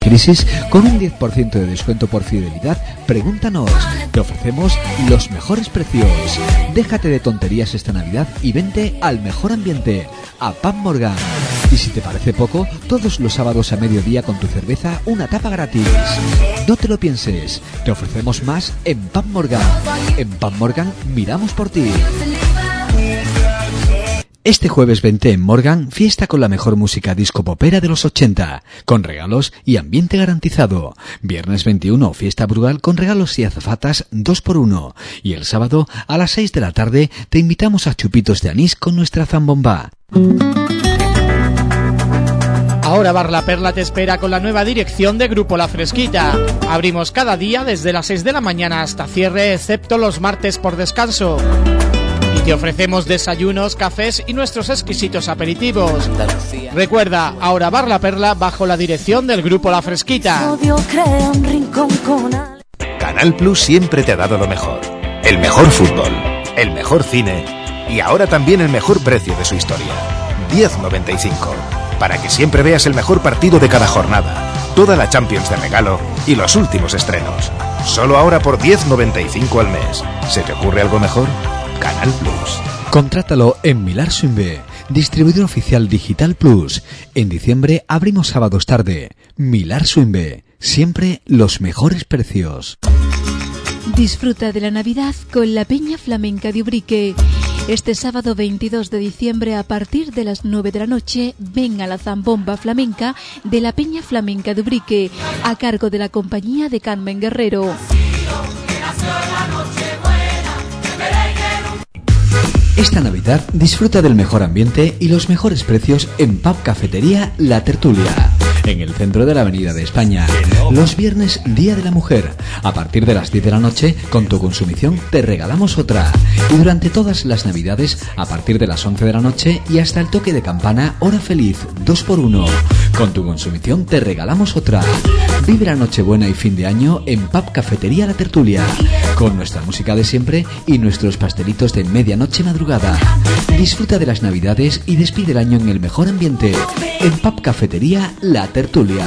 crisis con un 10% de descuento por fidelidad, pregúntanos. Te ofrecemos los mejores precios. Déjate de tonterías esta Navidad y vente al mejor ambiente, a Pub Morgan. Y si te parece poco, todos los sábados a mediodía con tu cerveza una tapa gratis. No te lo pienses, te ofrecemos más en Pub Morgan. En Pub Morgan miramos por ti. Este jueves 20 en Morgan, fiesta con la mejor música disco popera de los 80, con regalos y ambiente garantizado. Viernes 21, fiesta Brugal con regalos y azafatas 2x1. Y el sábado, a las 6 de la tarde, te invitamos a chupitos de anís con nuestra zambomba. Ahora Bar La Perla te espera con la nueva dirección de Grupo La Fresquita. Abrimos cada día desde las 6 de la mañana hasta cierre, excepto los martes por descanso. Y te ofrecemos desayunos, cafés y nuestros exquisitos aperitivos. Recuerda, ahora Bar La Perla bajo la dirección del Grupo La Fresquita. Canal Plus siempre te ha dado lo mejor. El mejor fútbol, el mejor cine y ahora también el mejor precio de su historia. 10,95. Para que siempre veas el mejor partido de cada jornada, toda la Champions de regalo y los últimos estrenos. Solo ahora por 10,95 al mes. ¿Se te ocurre algo mejor? Canal Plus. Contrátalo en Millar Swinbe, distribuidor oficial Digital Plus. En diciembre abrimos sábados tarde. Millar Swinbe, siempre los mejores precios. Disfruta de la Navidad con la Peña Flamenca de Ubrique. Este sábado 22 de diciembre a partir de las 9 de la noche ven a la zambomba flamenca de la Peña Flamenca de Ubrique a cargo de la compañía de Carmen Guerrero. Esta Navidad disfruta del mejor ambiente y los mejores precios en Pub Cafetería La Tertulia, en el centro de la Avenida de España. Los viernes, Día de la Mujer. A partir de las 10 de la noche, con tu consumición te regalamos otra. Y durante todas las Navidades, a partir de las 11 de la noche y hasta el toque de campana, hora feliz, 2x1. Con tu consumición te regalamos otra. Vive la Nochebuena y fin de año en Pub Cafetería La Tertulia, con nuestra música de siempre y nuestros pastelitos de medianoche madrugada. Disfruta de las Navidades y despide el año en el mejor ambiente en Pub Cafetería La Tertulia.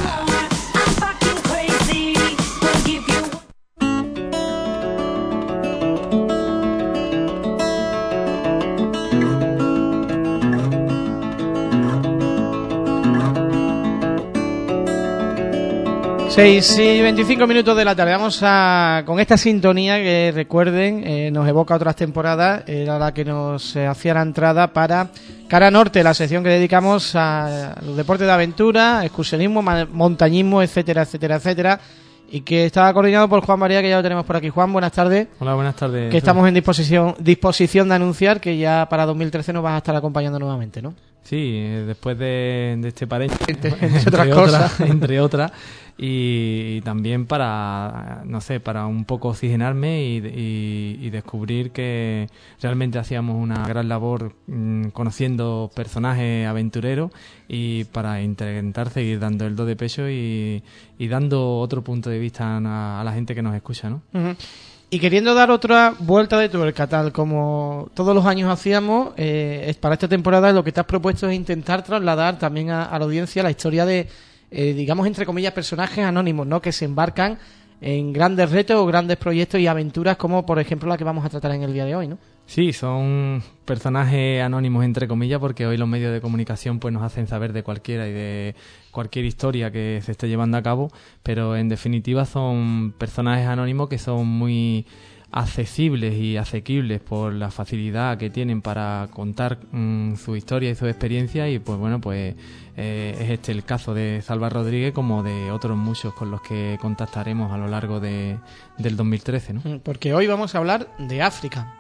6:25 de la tarde. Vamos con esta sintonía que recuerden, nos evoca otras temporadas, era la que nos hacía la entrada para Cara Norte, la sección que dedicamos a los deportes de aventura, excursionismo, montañismo, etcétera, etcétera, etcétera, y que estaba coordinado por Juan María, que ya lo tenemos por aquí. Juan, buenas tardes. Hola, buenas tardes. Que estamos en disposición de anunciar que ya para 2013 nos vas a estar acompañando nuevamente, ¿no? Sí, después de este paréntesis, entre otras. Y también para, no sé, para un poco oxigenarme y descubrir que realmente hacíamos una gran labor conociendo personajes aventureros, y para intentar seguir dando el do de pecho y dando otro punto de vista a la gente que nos escucha, ¿no? Uh-huh. Y queriendo dar otra vuelta de tuerca, tal como todos los años hacíamos, para esta temporada lo que te has propuesto es intentar trasladar también a la audiencia la historia de, digamos, entre comillas, personajes anónimos, ¿no?, que se embarcan en grandes retos o grandes proyectos y aventuras, como por ejemplo la que vamos a tratar en el día de hoy, ¿no? Sí, son personajes anónimos entre comillas, porque hoy los medios de comunicación pues nos hacen saber de cualquiera y de cualquier historia que se esté llevando a cabo, pero en definitiva son personajes anónimos que son muy accesibles y asequibles por la facilidad que tienen para contar su historia y su experiencia. Y pues bueno, pues es este el caso de Salva Rodríguez, como de otros muchos con los que contactaremos a lo largo del 2013, ¿no? Porque hoy vamos a hablar de África.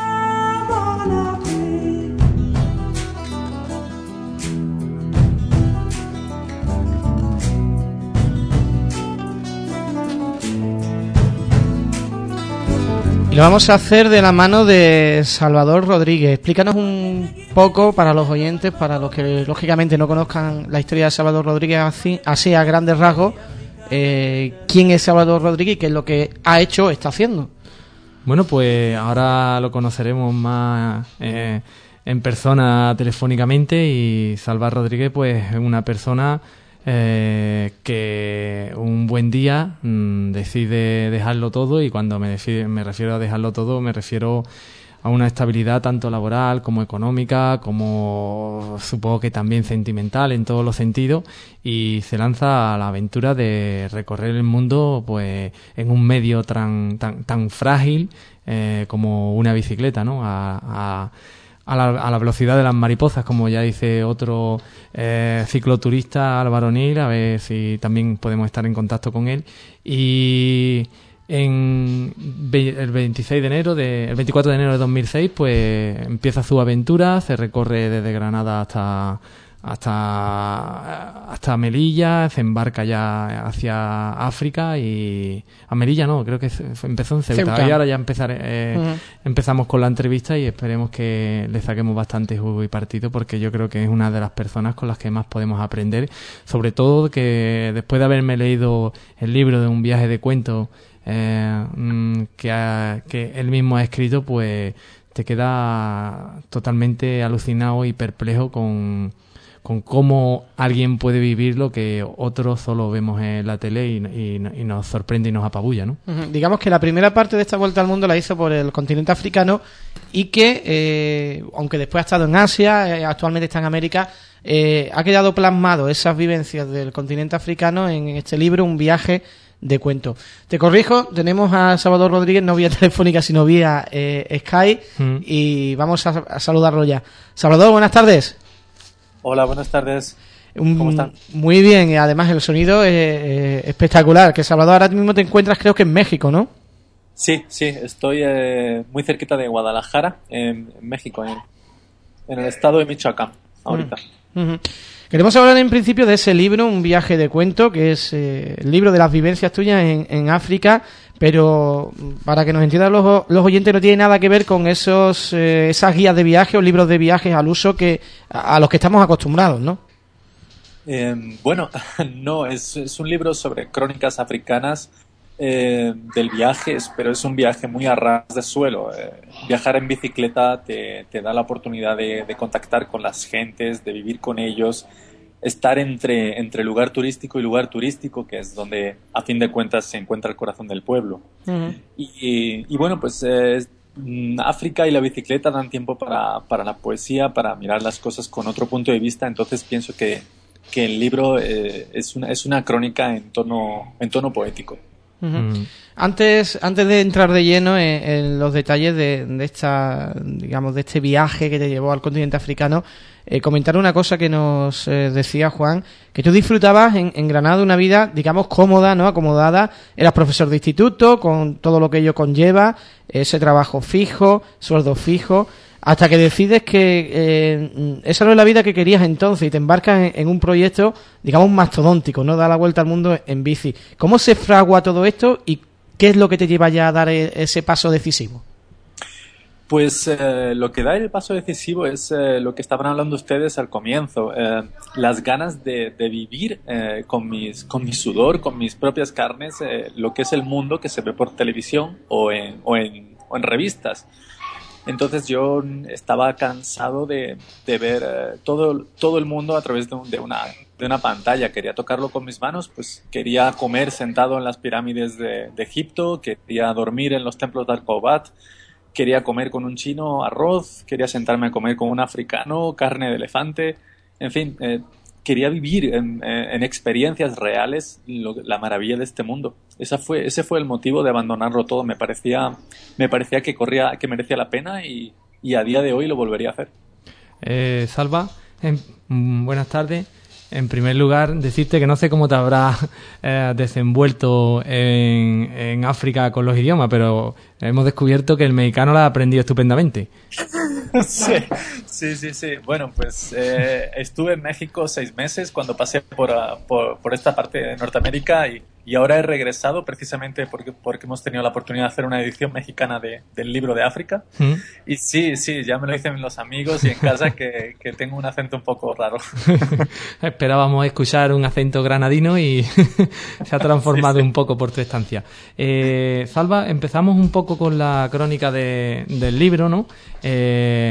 Y lo vamos a hacer de la mano de Salvador Rodríguez. Explícanos un poco, para los oyentes, para los que lógicamente no conozcan la historia de Salvador Rodríguez así a grandes rasgos, quién es Salvador Rodríguez y qué es lo que ha hecho o está haciendo. Bueno, pues ahora lo conoceremos más en persona telefónicamente, y Salva Rodríguez pues es una persona que un buen día decide dejarlo todo, y cuando me refiero a dejarlo todo, me refiero a una estabilidad tanto laboral como económica, como supongo que también sentimental en todos los sentidos, y se lanza a la aventura de recorrer el mundo pues en un medio tan frágil como una bicicleta, ¿no? A la velocidad de las mariposas, como ya dice otro cicloturista, Álvaro Nil, a ver si también podemos estar en contacto con él. Y el 24 de enero de 2006 pues empieza su aventura, se recorre desde Granada hasta Melilla, se embarca ya hacia África, y a Melilla no, creo que empezó en Ceuta. Y ahora ya empezamos con la entrevista, y esperemos que le saquemos bastante jugo y partido, porque yo creo que es una de las personas con las que más podemos aprender, sobre todo que después de haberme leído el libro de Un viaje de cuentos que él mismo ha escrito, pues te queda totalmente alucinado y perplejo con cómo alguien puede vivir lo que otros solo vemos en la tele y nos sorprende y nos apabulla, ¿no? Digamos que la primera parte de esta vuelta al mundo la hizo por el continente africano, y que, aunque después ha estado en Asia, actualmente está en América, ha quedado plasmado esas vivencias del continente africano en este libro, Un viaje de cuento. Te corrijo, tenemos a Salvador Rodríguez no vía telefónica sino vía Skype, y vamos a saludarlo ya. Salvador, buenas tardes. Hola, buenas tardes. ¿Cómo están? Muy bien, y además el sonido es espectacular. Que Salvador, ahora mismo te encuentras, creo que en México, ¿no? Sí, estoy muy cerquita de Guadalajara, en México, en el estado de Michoacán, ahorita. Queremos hablar en principio de ese libro, Un viaje de cuento, que es el libro de las vivencias tuyas en África, pero para que nos entiendan los oyentes, no tiene nada que ver con esas guías de viaje o libros de viajes al uso a los que estamos acostumbrados, ¿no? Bueno, no, es un libro sobre crónicas africanas del viaje, pero es un viaje muy a ras de suelo. Viajar en bicicleta te da la oportunidad de contactar con las gentes, de vivir con ellos, estar entre lugar turístico y lugar turístico, que es donde a fin de cuentas se encuentra el corazón del pueblo. Y bueno, pues África y la bicicleta dan tiempo para la poesía, para mirar las cosas con otro punto de vista. Entonces pienso que el libro es una crónica en tono poético. Antes de entrar de lleno en los detalles de este viaje que te llevó al continente africano, comentar una cosa que nos decía Juan, que tú disfrutabas en Granada una vida, digamos, cómoda, ¿no? Acomodada. Eras profesor de instituto, con todo lo que ello conlleva, ese trabajo fijo, sueldo fijo, hasta que decides que esa no es la vida que querías entonces, y te embarcas en un proyecto, digamos, mastodóntico, ¿no? Da la vuelta al mundo en bici. ¿Cómo se fragua todo esto y qué es lo que te lleva ya a dar ese paso decisivo? Pues lo que da el paso decisivo es lo que estaban hablando ustedes al comienzo, las ganas de vivir con mi sudor, con mis propias carnes, lo que es el mundo que se ve por televisión o en revistas. Entonces yo estaba cansado de ver todo el mundo a través de una pantalla. Quería tocarlo con mis manos, pues quería comer sentado en las pirámides de Egipto, quería dormir en los templos de Al-Qobat, quería comer con un chino arroz, quería sentarme a comer con un africano carne de elefante. En fin, quería vivir en experiencias reales la maravilla de este mundo. Ese fue el motivo de abandonarlo todo. Me parecía que merecía la pena, y a día de hoy lo volvería a hacer. Salva, buenas tardes. En primer lugar, decirte que no sé cómo te habrás desenvuelto en África con los idiomas, pero hemos descubierto que el mexicano lo ha aprendido estupendamente. Sí. Bueno, pues estuve en México 6 meses cuando pasé por esta parte de Norteamérica, y ahora he regresado precisamente porque hemos tenido la oportunidad de hacer una edición mexicana del libro de África. Y sí, ya me lo dicen los amigos y en casa que tengo un acento un poco raro. Esperábamos escuchar un acento granadino y se ha transformado un poco por tu estancia. Salva, empezamos un poco con la crónica del libro, ¿no?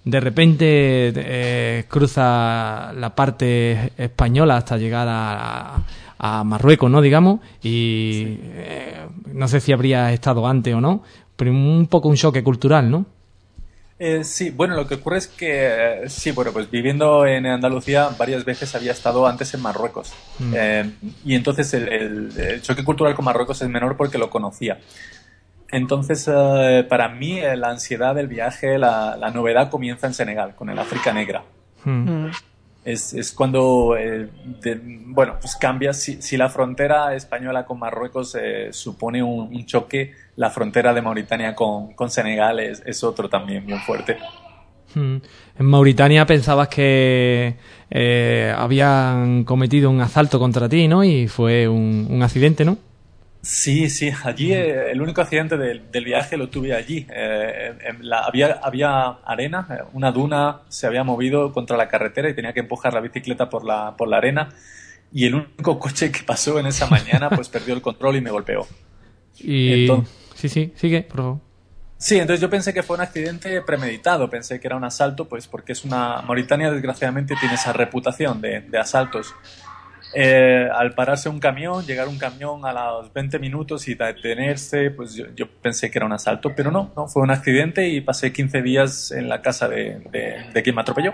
de repente cruza la parte española hasta llegar a Marruecos, ¿no? Digamos, y no sé si habría estado antes o no, pero un poco un choque cultural, ¿no? Sí, bueno, lo que ocurre es que, sí, bueno, pues viviendo en Andalucía varias veces había estado antes en Marruecos. Y entonces el choque cultural con Marruecos es menor porque lo conocía. Entonces, para mí, la ansiedad del viaje, la novedad comienza en Senegal, con el África Negra. Es cuando, bueno, pues cambia. Si la frontera española con Marruecos supone un choque, la frontera de Mauritania con Senegal es otro también bien fuerte. En Mauritania pensabas que habían cometido un asalto contra ti, ¿no? Y fue un accidente, ¿no? Sí, allí el único accidente del viaje lo tuve allí. Había arena, una duna se había movido contra la carretera y tenía que empujar la bicicleta por la arena, y el único coche que pasó en esa mañana pues perdió el control y me golpeó. Entonces, sí, sigue, por favor. Sí, entonces yo pensé que fue un accidente premeditado, pensé que era un asalto, pues porque Mauritania desgraciadamente tiene esa reputación de asaltos. Al pararse llegar un camión a los 20 minutos y detenerse, pues yo pensé que era un asalto, pero no, fue un accidente y pasé 15 días en la casa de quien me atropelló.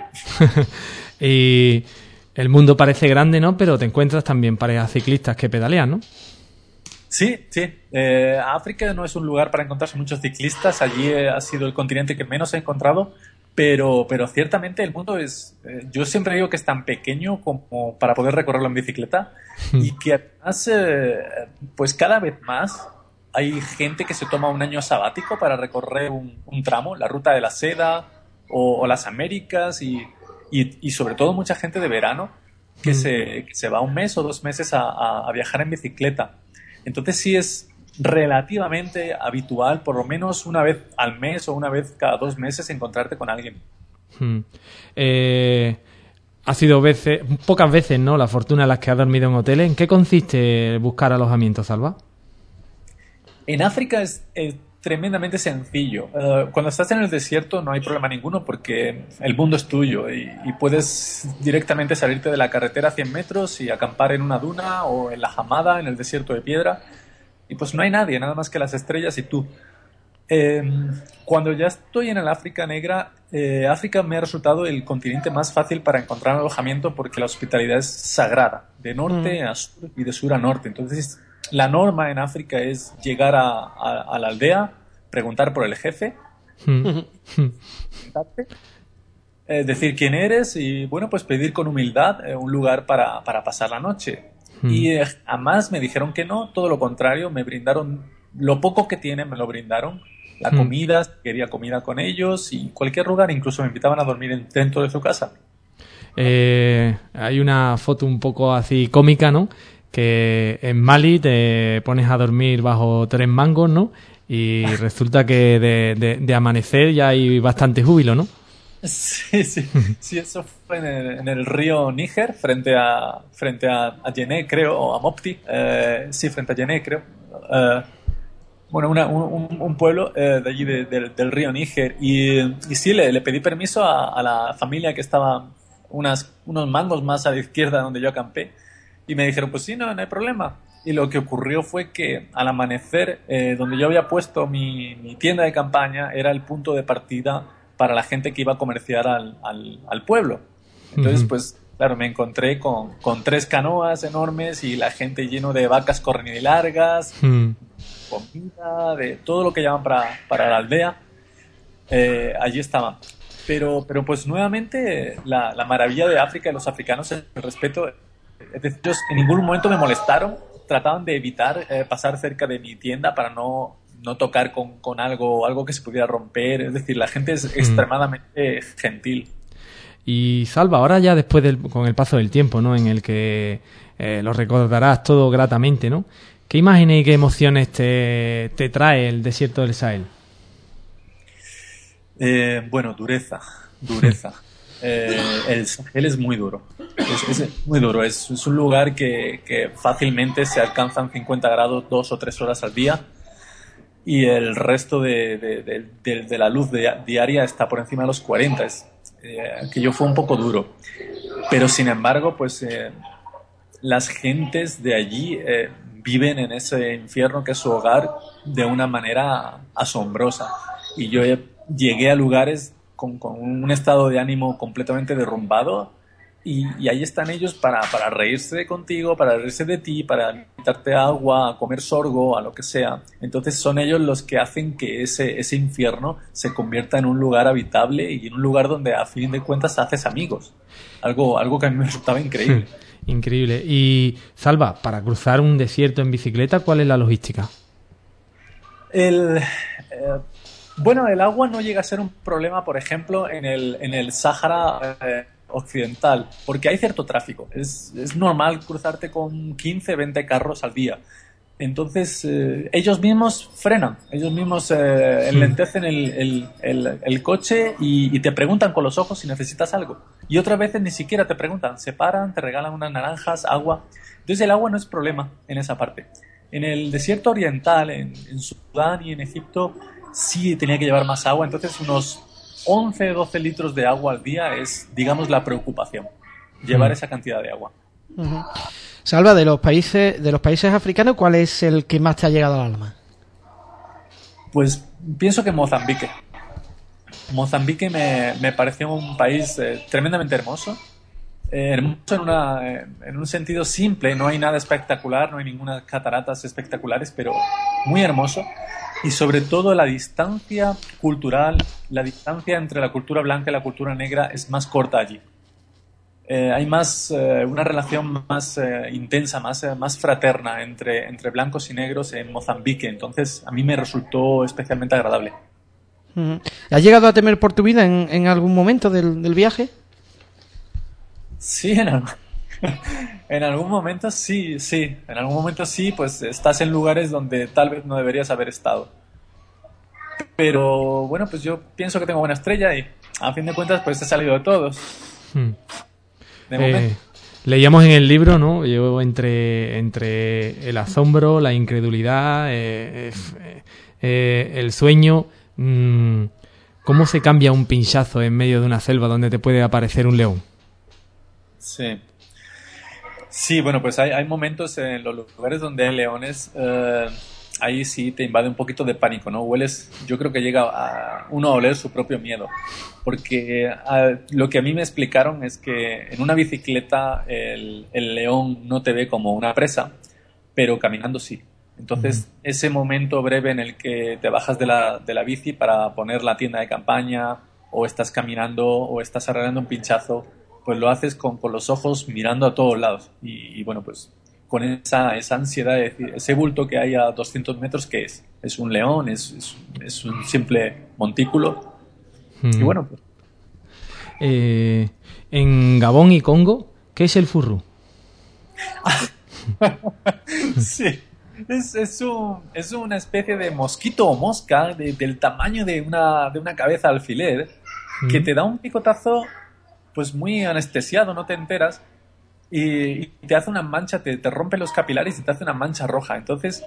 Y el mundo parece grande, ¿no? Pero te encuentras también parejas ciclistas que pedalean, ¿no? Sí. África no es un lugar para encontrarse muchos ciclistas, allí ha sido el continente que menos he encontrado. Pero ciertamente el mundo yo siempre digo que es tan pequeño como para poder recorrerlo en bicicleta, y que además, pues cada vez más hay gente que se toma un año sabático para recorrer un tramo, la Ruta de la Seda o las Américas, y sobre todo mucha gente de verano que se va 1 mes o 2 meses a viajar en bicicleta. Entonces sí es relativamente habitual, por lo menos una vez al mes o una vez cada 2 meses, encontrarte con alguien. Ha sido pocas veces, ¿no?, la fortuna en las que has dormido en hoteles. ¿En qué consiste buscar alojamiento, Salva? En África es tremendamente sencillo. Cuando estás en el desierto no hay problema ninguno porque el mundo es tuyo y puedes directamente salirte de la carretera a 100 metros y acampar en una duna o en la Hamada, en el desierto de piedra. Y pues no hay nadie, nada más que las estrellas y tú. Cuando ya estoy en el África Negra, África me ha resultado el continente más fácil para encontrar alojamiento porque la hospitalidad es sagrada, de norte a sur y de sur a norte. Entonces, la norma en África es llegar a la aldea, preguntar por el jefe, decir quién eres y, bueno, pues pedir con humildad un lugar para pasar la noche. Y jamás me dijeron que no, todo lo contrario, me brindaron lo poco que tienen, me lo brindaron, la comida, quería comida con ellos y cualquier lugar, incluso me invitaban a dormir dentro de su casa. Hay una foto un poco así cómica, ¿no?, que en Mali te pones a dormir bajo 3 mangos, ¿no?, y resulta que de amanecer ya hay bastante júbilo, ¿no? Sí, eso fue en el río Níger, frente a Yené, creo, o a Mopti, frente a Yené, creo. Bueno, un pueblo de allí del río Níger, y sí, le pedí permiso a la familia que estaba unos mangos más a la izquierda donde yo acampé, y me dijeron, pues sí, no hay problema. Y lo que ocurrió fue que al amanecer, donde yo había puesto mi tienda de campaña, era el punto de partida para la gente que iba a comerciar al pueblo. Entonces, pues, claro, me encontré con 3 canoas enormes y la gente lleno de vacas cornilargas, comida, de todo lo que llaman para la aldea. Allí estaban. Pero pues nuevamente la maravilla de África y los africanos es el respeto. Es decir, ellos en ningún momento me molestaron, trataban de evitar pasar cerca de mi tienda para no tocar con algo que se pudiera romper. Es decir, la gente es extremadamente gentil. Y Salva, ahora ya después con el paso del tiempo, ¿no?, en el que lo recordarás todo gratamente, ¿no?, ¿qué imágenes y qué emociones te trae el desierto del Sahel? Bueno, dureza. El Sahel es muy duro. Es muy duro. Es un lugar que fácilmente se alcanzan 50 grados 2 o 3 horas al día. y el resto de la luz diaria está por encima de los 40. Aquello fue un poco duro. Pero sin embargo, pues las gentes de allí viven en ese infierno que es su hogar de una manera asombrosa. Y yo llegué a lugares con un estado de ánimo completamente derrumbado, y ahí están ellos para reírse contigo, para reírse de ti, para invitarte agua, a comer sorgo, a lo que sea. Entonces son ellos los que hacen que ese infierno se convierta en un lugar habitable y en un lugar donde a fin de cuentas haces amigos. Algo que a mí me resultaba increíble. Increíble. Y Salva, para cruzar un desierto en bicicleta, ¿cuál es la logística? Bueno, el agua no llega a ser un problema, por ejemplo, en el Sáhara occidental, porque hay cierto tráfico. Es normal cruzarte con 15, 20 carros al día. Entonces, ellos mismos frenan, ellos mismos enlentecen el coche y te preguntan con los ojos si necesitas algo. Y otras veces ni siquiera te preguntan, se paran, te regalan unas naranjas, agua. Entonces el agua no es problema en esa parte. En el desierto oriental, en Sudán y en Egipto, sí tenía que llevar más agua. Entonces unos 11, 12 litros de agua al día es, digamos, la preocupación. Llevar esa cantidad de agua. Uh-huh. Salva, de los países africanos, ¿cuál es el que más te ha llegado al alma? Pues pienso que Mozambique. Mozambique me pareció un país tremendamente hermoso. Hermoso en un sentido simple, no hay nada espectacular, no hay ninguna cataratas espectaculares, pero muy hermoso. Y sobre todo la distancia cultural, la distancia entre la cultura blanca y la cultura negra es más corta allí. Hay una relación más intensa, más fraterna entre blancos y negros en Mozambique. Entonces a mí me resultó especialmente agradable. ¿Has llegado a temer por tu vida en algún momento del viaje? Sí, en algún momento sí. En algún momento sí, pues estás en lugares donde tal vez no deberías haber estado. Pero bueno, pues yo pienso que tengo buena estrella y a fin de cuentas pues he salido de todos. Leíamos en el libro, ¿no? Yo entre el asombro, la incredulidad, el sueño, ¿cómo se cambia un pinchazo en medio de una selva donde te puede aparecer un león? Sí, bueno, pues hay momentos en los lugares donde hay leones, ahí sí te invade un poquito de pánico, ¿no? Yo creo que llega uno a oler su propio miedo, porque lo que a mí me explicaron es que en una bicicleta el león no te ve como una presa, pero caminando sí. Entonces, ese momento breve en el que te bajas de la bici para poner la tienda de campaña, o estás caminando, o estás arreglando un pinchazo, pues lo haces con los ojos mirando a todos lados. Y bueno, pues con esa ansiedad de decir, ese bulto que hay a 200 metros, ¿qué es? ¿Es un león? ¿Es un simple montículo? Y bueno, pues... en Gabón y Congo, ¿qué es el furru? Sí, es una especie de mosquito o mosca del tamaño de una cabeza alfiler, que te da un picotazo pues muy anestesiado, no te enteras, y te hace una mancha, te rompe los capilares y te hace una mancha roja. Entonces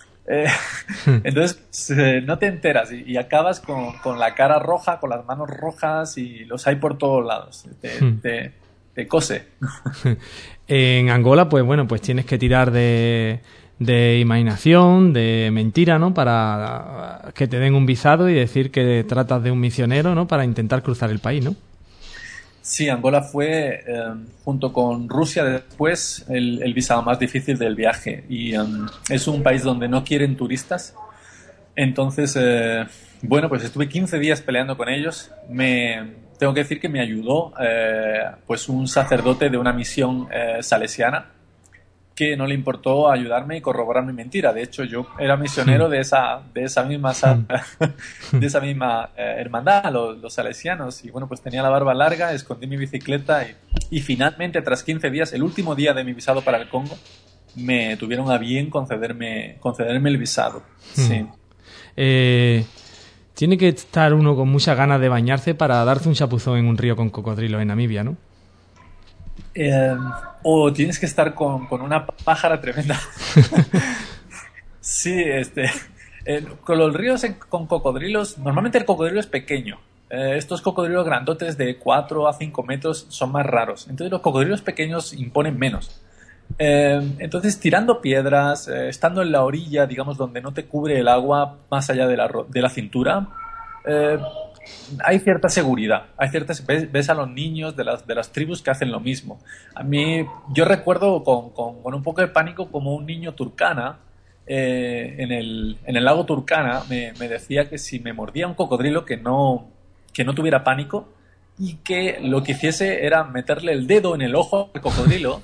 no te enteras y acabas con la cara roja, con las manos rojas, y los hay por todos lados. Te cose. En Angola, pues bueno, pues tienes que tirar de imaginación, de mentira, ¿no? Para que te den un visado y decir que tratas de un misionero, ¿no? Para intentar cruzar el país, ¿no? Sí, Angola fue, junto con Rusia después, el visado más difícil del viaje. Y es un país donde no quieren turistas. Entonces, bueno, pues estuve 15 días peleando con ellos. Tengo que decir que me ayudó pues un sacerdote de una misión salesiana, que no le importó ayudarme y corroborar mi mentira. De hecho, yo era misionero de esa misma hermandad, los salesianos. Y bueno, pues tenía la barba larga, escondí mi bicicleta y finalmente, tras 15 días, el último día de mi visado para el Congo, me tuvieron a bien concederme el visado. Sí. Tiene que estar uno con muchas ganas de bañarse para darse un chapuzón en un río con cocodrilos en Namibia, ¿no? O tienes que estar con una pájara tremenda. Sí, Con los ríos con cocodrilos, normalmente el cocodrilo es pequeño. Estos cocodrilos grandotes de 4 a 5 metros son más raros. Entonces los cocodrilos pequeños imponen menos. Entonces, tirando piedras, estando en la orilla, digamos, donde no te cubre el agua más allá de la cintura, hay cierta seguridad. Ves a los niños de las tribus que hacen lo mismo. Yo recuerdo con un poco de pánico como un niño Turkana, en el lago Turkana, me decía que si me mordía un cocodrilo que no tuviera pánico, y que lo que hiciese era meterle el dedo en el ojo al cocodrilo.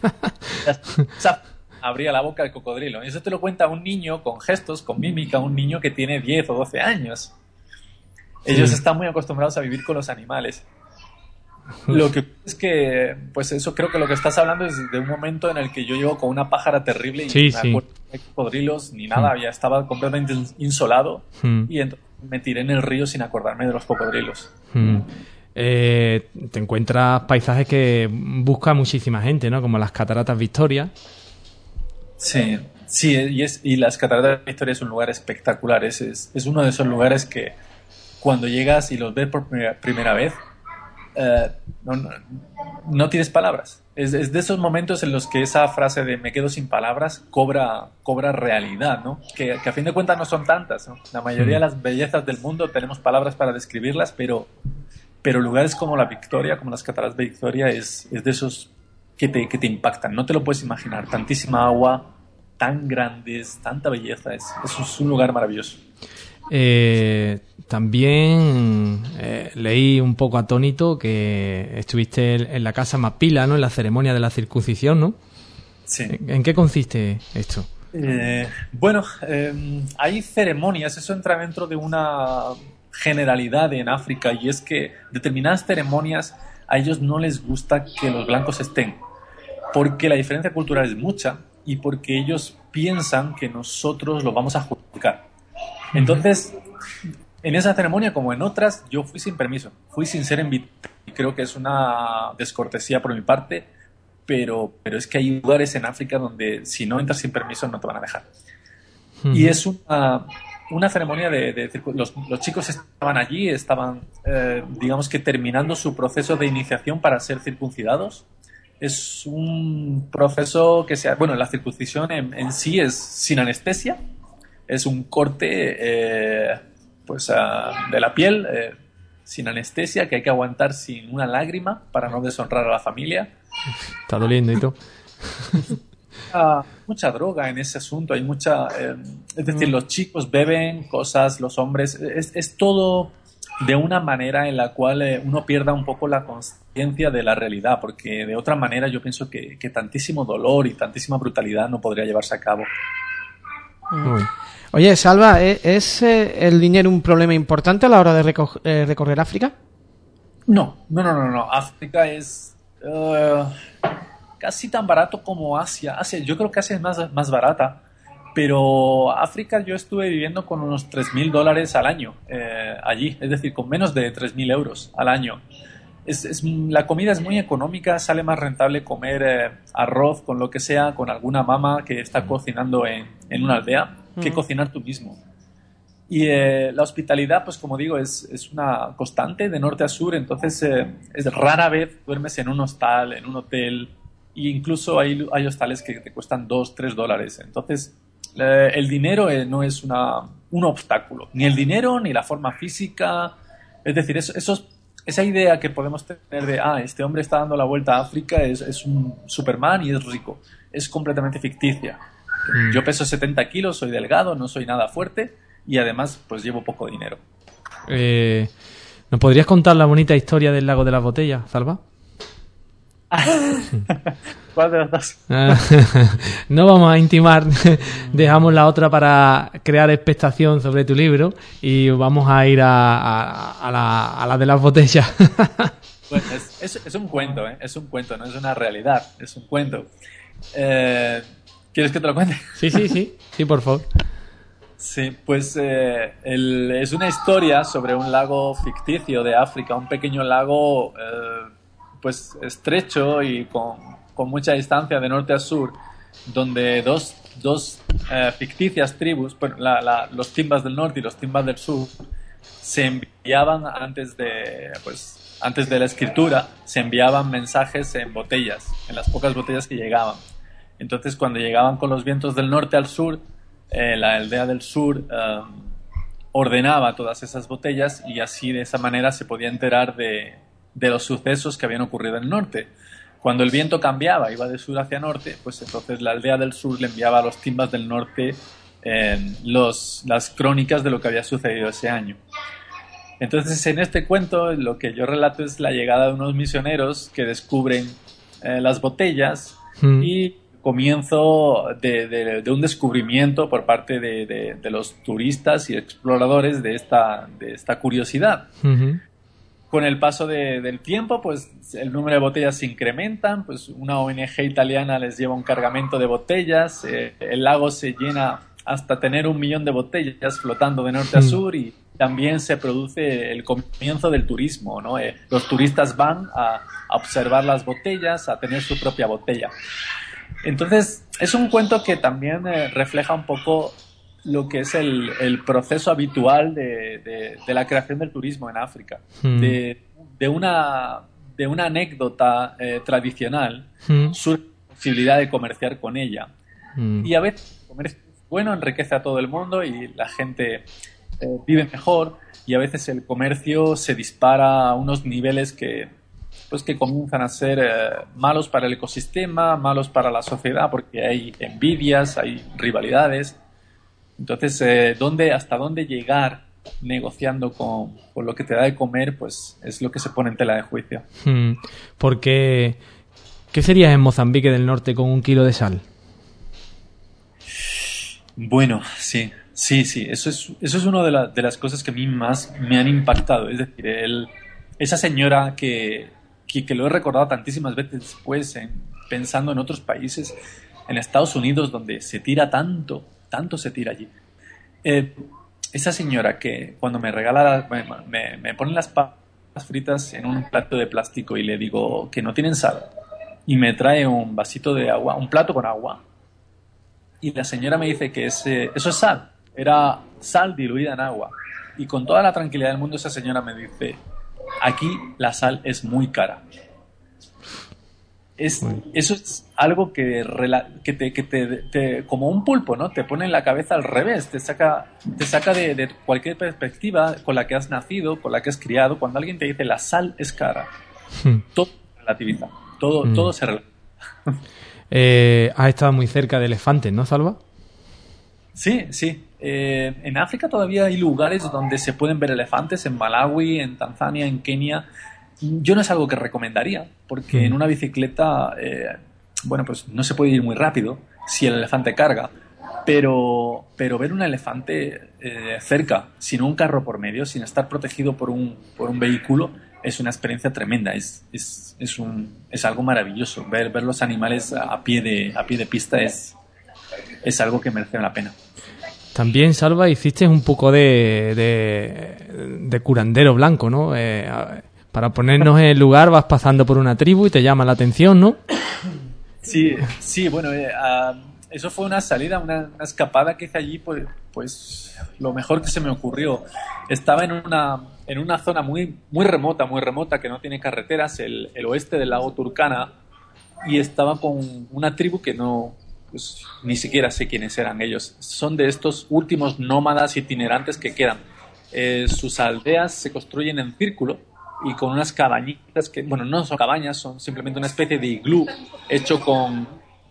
Abría la boca del cocodrilo. Y eso te lo cuenta un niño con gestos, con mímica, un niño que tiene 10 o 12 años. Ellos están muy acostumbrados a vivir con los animales. Lo que es que, pues eso, creo que lo que estás hablando es de un momento en el que yo llevo con una pájara terrible y me acuerdo de cocodrilos ni nada, ya estaba completamente insolado y entonces me tiré en el río sin acordarme de los cocodrilos. Te encuentras paisajes que busca muchísima gente, ¿no? Como las Cataratas Victoria. Sí, y las Cataratas Victoria es un lugar espectacular. Es uno de esos lugares que cuando llegas y los ves por primera vez, no tienes palabras. Es de esos momentos en los que esa frase de me quedo sin palabras cobra realidad, ¿no? Que a fin de cuentas no son tantas, ¿no? La mayoría de las bellezas del mundo tenemos palabras para describirlas, pero lugares como la Victoria, como las Cataratas de Victoria, es de esos que te impactan. No te lo puedes imaginar. Tantísima agua, tan grandes, tanta belleza. Es un lugar maravilloso. También leí un poco atónito que estuviste en la casa Mapila, ¿no? En la ceremonia de la circuncisión, ¿no? Sí. ¿En qué consiste esto? Bueno, hay ceremonias. Eso entra dentro de una generalidad en África, y es que determinadas ceremonias a ellos no les gusta que los blancos estén, porque la diferencia cultural es mucha y porque ellos piensan que nosotros lo vamos a juzgar. Entonces, en esa ceremonia, como en otras, yo fui sin permiso, fui sin ser invitado, y creo que es una descortesía por mi parte, pero es que hay lugares en África donde si no entras sin permiso no te van a dejar. Y es una ceremonia los chicos estaban allí, estaban digamos que terminando su proceso de iniciación para ser circuncidados. Es un proceso la circuncisión en sí es sin anestesia, es un corte de la piel sin anestesia que hay que aguantar sin una lágrima para no deshonrar a la familia. Está doliendo y todo. Mucha droga en ese asunto, hay mucha es decir, los chicos beben cosas, los hombres, es todo de una manera en la cual uno pierda un poco la conciencia de la realidad, porque de otra manera yo pienso que tantísimo dolor y tantísima brutalidad no podría llevarse a cabo. Oye, Salva, ¿es el dinero un problema importante a la hora de recorrer África? No. África es casi tan barato como Asia. Yo creo que Asia es más barata, pero África yo estuve viviendo con unos $3,000 al año allí, es decir, con menos de 3,000 euros al año. La comida es muy económica, sale más rentable comer arroz con lo que sea, con alguna mama que está cocinando en una aldea, que cocinar tú mismo. Y la hospitalidad, pues como digo, es una constante de norte a sur, entonces es rara vez duermes en un hostal, en un hotel, e incluso hay hostales que te cuestan $2-3. Entonces el dinero no es un obstáculo, ni el dinero ni la forma física, es decir, esa idea que podemos tener de este hombre está dando la vuelta a África, es un Superman y es rico, es completamente ficticia. Yo peso 70 kilos, soy delgado, no soy nada fuerte y además pues llevo poco dinero. ¿Nos podrías contar la bonita historia del lago de las botellas, Salva? ¿Cuál de las dos? No vamos a intimar, dejamos la otra para crear expectación sobre tu libro y vamos a ir a la de las botellas. Bueno, es un cuento, es un cuento, no es una realidad, es un cuento. ¿Quieres que te lo cuente? Sí, por favor. Sí, pues es una historia sobre un lago ficticio de África, un pequeño lago pues estrecho y con mucha distancia de norte a sur, donde dos dos ficticias tribus, bueno, los Timbas del norte y los Timbas del sur, se enviaban antes de la escritura, se enviaban mensajes en botellas, en las pocas botellas que llegaban. Entonces, cuando llegaban con los vientos del norte al sur, la aldea del sur ordenaba todas esas botellas y así de esa manera se podía enterar de los sucesos que habían ocurrido en el norte. Cuando el viento cambiaba, iba de sur hacia norte, pues entonces la aldea del sur le enviaba a los Timbas del norte las crónicas de lo que había sucedido ese año. Entonces, en este cuento, lo que yo relato es la llegada de unos misioneros que descubren las botellas y comienzo de un descubrimiento por parte de los turistas y exploradores de esta curiosidad. Con el paso del tiempo, pues el número de botellas se incrementan, pues una ONG italiana les lleva un cargamento de botellas, el lago se llena hasta tener 1 millón de botellas flotando de norte a sur y también se produce el comienzo del turismo, ¿no? Los turistas van a observar las botellas, a tener su propia botella. Entonces, es un cuento que también refleja un poco lo que es el proceso habitual de la creación del turismo en África. De una anécdota tradicional surge la posibilidad de comerciar con ella. Y a veces el comercio es bueno, enriquece a todo el mundo y la gente vive mejor, y a veces el comercio se dispara a unos niveles que comienzan a ser malos para el ecosistema, malos para la sociedad, porque hay envidias, hay rivalidades. Entonces, hasta dónde llegar negociando con lo que te da de comer, pues es lo que se pone en tela de juicio. Porque, ¿qué sería en Mozambique del Norte con 1 kilo de sal? Bueno, sí. Eso es una de las cosas que a mí más me han impactado. Es decir, esa señora que lo he recordado tantísimas veces después, pensando en otros países, en Estados Unidos, donde se tira tanto se tira allí. Esa señora que cuando me regala, me pone las papas fritas en un plato de plástico y le digo que no tienen sal, y me trae un vasito de agua, un plato con agua, y la señora me dice que eso es sal, era sal diluida en agua, y con toda la tranquilidad del mundo esa señora me dice: aquí la sal es muy cara. Eso es algo que te como un pulpo, ¿no? Te pone en la cabeza al revés, te saca de cualquier perspectiva con la que has nacido, con la que has criado. Cuando alguien te dice la sal es cara, todo se relativiza, todo se relativiza. Has estado muy cerca de elefantes, ¿no, Salva? Sí. En África todavía hay lugares donde se pueden ver elefantes, en Malawi, en Tanzania, en Kenia. Yo no es algo que recomendaría, porque en una bicicleta, pues no se puede ir muy rápido si el elefante carga, pero ver un elefante cerca, sin un carro por medio, sin estar protegido por un vehículo, es una experiencia tremenda. Es algo maravilloso. Ver los animales a pie de pista es algo que merece la pena. También, Salva, hiciste un poco de curandero blanco, ¿no? Para ponernos en el lugar, vas pasando por una tribu y te llama la atención, ¿no? Sí, bueno, eso fue una salida, una escapada que hice allí, pues lo mejor que se me ocurrió. Estaba en una zona muy remota, que no tiene carreteras, el oeste del lago Turkana, y estaba con una tribu que pues, ni siquiera sé quiénes eran ellos. Son de estos últimos nómadas itinerantes que quedan. Sus aldeas se construyen en círculo y con unas cabañitas que, bueno, no son cabañas, son simplemente una especie de iglú hecho con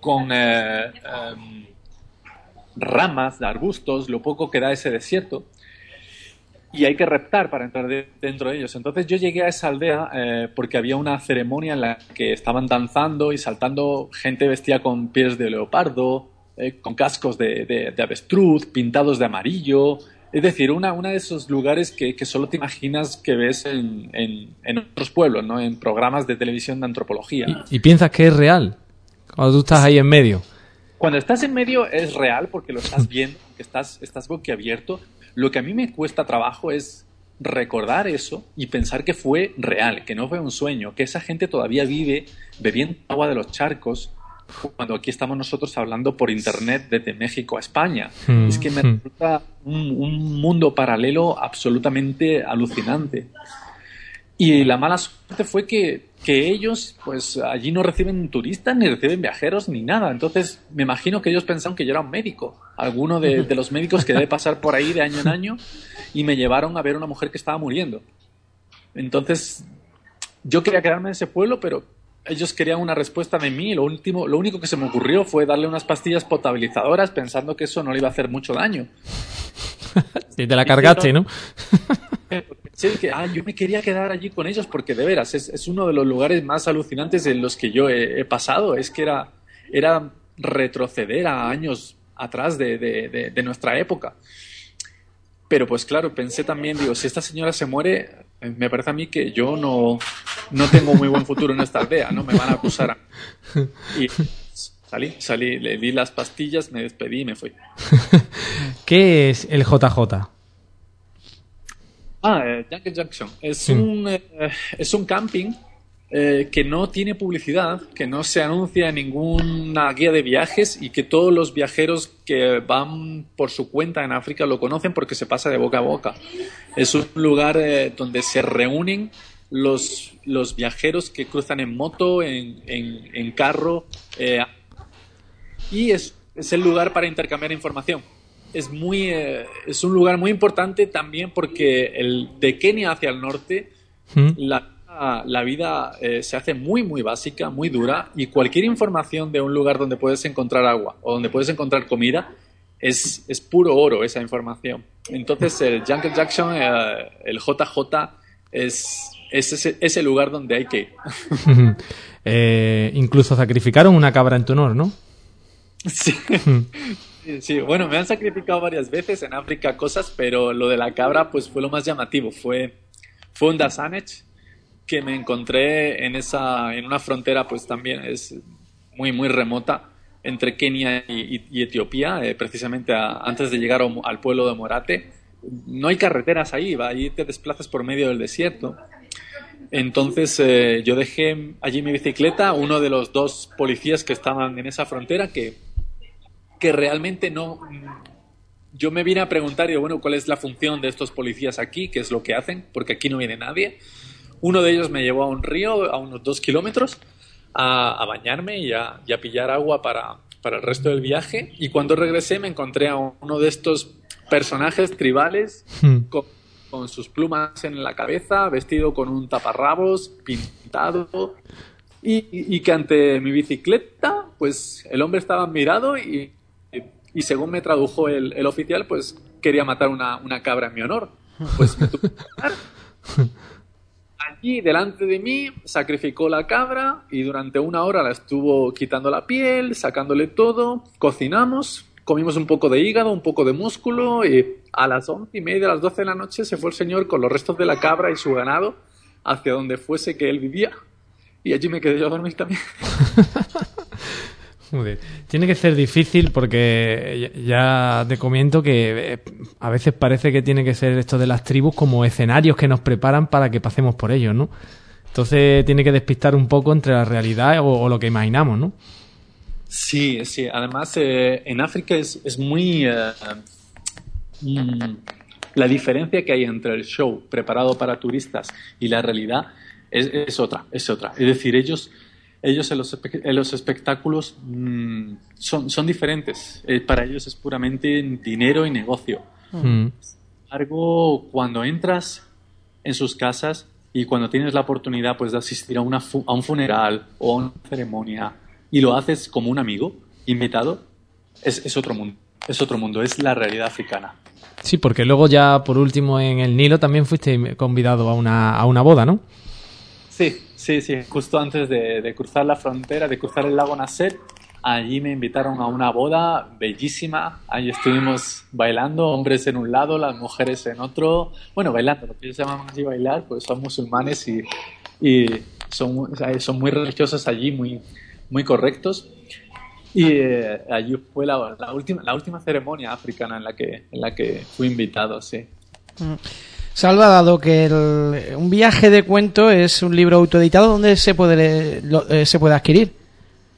ramas de arbustos, lo poco que da ese desierto, y hay que reptar para entrar dentro de ellos. Entonces yo llegué a esa aldea porque había una ceremonia en la que estaban danzando y saltando gente vestida con pies de leopardo, con cascos de avestruz, pintados de amarillo. Es decir, una de esos lugares que solo te imaginas que ves en otros pueblos, ¿no? En programas de televisión de antropología. ¿Y piensas que es real cuando tú estás ahí en medio? Cuando estás en medio es real porque lo estás viendo, que estás boquiabierto. Lo que a mí me cuesta trabajo es recordar eso y pensar que fue real, que no fue un sueño, que esa gente todavía vive bebiendo agua de los charcos, cuando aquí estamos nosotros hablando por internet desde México a España. Es que me resulta un mundo paralelo absolutamente alucinante. Y la mala suerte fue que ellos, pues allí no reciben turistas, ni reciben viajeros, ni nada. Entonces, me imagino que ellos pensaron que yo era un médico, alguno de los médicos que debe pasar por ahí de año en año, y me llevaron a ver a una mujer que estaba muriendo. Entonces, yo quería quedarme en ese pueblo, pero ellos querían una respuesta de mí. Lo único que se me ocurrió fue darle unas pastillas potabilizadoras, pensando que eso no le iba a hacer mucho daño. Y te la cargaste, ¿no? Sí, que yo me quería quedar allí con ellos porque de veras es uno de los lugares más alucinantes en los que yo he pasado. Es que era retroceder a años atrás de nuestra época. Pero pues claro, pensé también, digo, si esta señora se muere, me parece a mí que yo no tengo muy buen futuro en esta aldea, ¿no? Me van a acusar. Y salí, le di las pastillas, me despedí y me fui. ¿Qué es el JJ? Jungle Junction. Es un camping que no tiene publicidad, que no se anuncia en ninguna guía de viajes y que todos los viajeros que van por su cuenta en África lo conocen porque se pasa de boca a boca. Es un lugar donde se reúnen los viajeros que cruzan en moto, en carro, y es el lugar para intercambiar información. Es un lugar muy importante también porque de Kenia hacia el norte la vida se hace muy muy básica, muy dura, y cualquier información de un lugar donde puedes encontrar agua o donde puedes encontrar comida es puro oro, esa información. Entonces el Jungle Junction, el JJ es ese lugar donde hay que ir. Incluso sacrificaron una cabra en tu honor, ¿no? Sí. Sí, bueno, me han sacrificado varias veces en África cosas, pero lo de la cabra pues fue lo más llamativo. Fue un Dasanech que me encontré en una frontera, pues también es muy muy remota, entre Kenia y Etiopía, precisamente antes de llegar al pueblo de Morate. No hay carreteras ahí te desplazas por medio del desierto. Entonces yo dejé allí mi bicicleta. Uno de los dos policías que estaban en esa frontera, que realmente no... Yo me vine a preguntar, digo, bueno, ¿cuál es la función de estos policías aquí? ¿Qué es lo que hacen? Porque aquí no viene nadie. Uno de ellos me llevó a un río a unos 2 kilómetros a bañarme y a pillar agua para el resto del viaje. Y cuando regresé me encontré a uno de estos personajes tribales con sus plumas en la cabeza, vestido con un taparrabos, pintado, y que ante mi bicicleta, pues el hombre estaba admirado y según me tradujo el oficial, pues quería matar una cabra en mi honor. Pues me tuvo que matar. Allí delante de mí sacrificó la cabra y durante 1 hora la estuvo quitando la piel, sacándole todo, cocinamos, comimos un poco de hígado, un poco de músculo, y a las 11:30, a las 12 de la noche se fue el señor con los restos de la cabra y su ganado hacia donde fuese que él vivía, y allí me quedé yo a dormir también. Joder. Tiene que ser difícil porque ya te comento que a veces parece que tiene que ser esto de las tribus como escenarios que nos preparan para que pasemos por ellos, ¿no? Entonces tiene que despistar un poco entre la realidad o lo que imaginamos, ¿no? Sí. Además, en África es muy... la diferencia que hay entre el show preparado para turistas y la realidad es otra. Es decir, ellos en los espectáculos son diferentes. Para ellos es puramente dinero y negocio. Sin embargo, cuando entras en sus casas y cuando tienes la oportunidad pues de asistir a un funeral o a una ceremonia y lo haces como un amigo invitado, es otro mundo. Es otro mundo, es la realidad africana. Sí, porque luego ya por último en el Nilo también fuiste convidado a una boda, ¿no? Sí. Justo antes de cruzar la frontera, de cruzar el lago Nasser, allí me invitaron a una boda bellísima. Allí estuvimos bailando, hombres en un lado, las mujeres en otro. Bueno, bailando, lo que ellos llaman allí bailar, pues son musulmanes y son muy religiosos allí, muy, muy correctos. Y allí fue la última ceremonia africana en la que fui invitado, sí. Salva, dado que un viaje de cuento es un libro autoeditado, ¿dónde se puede adquirir?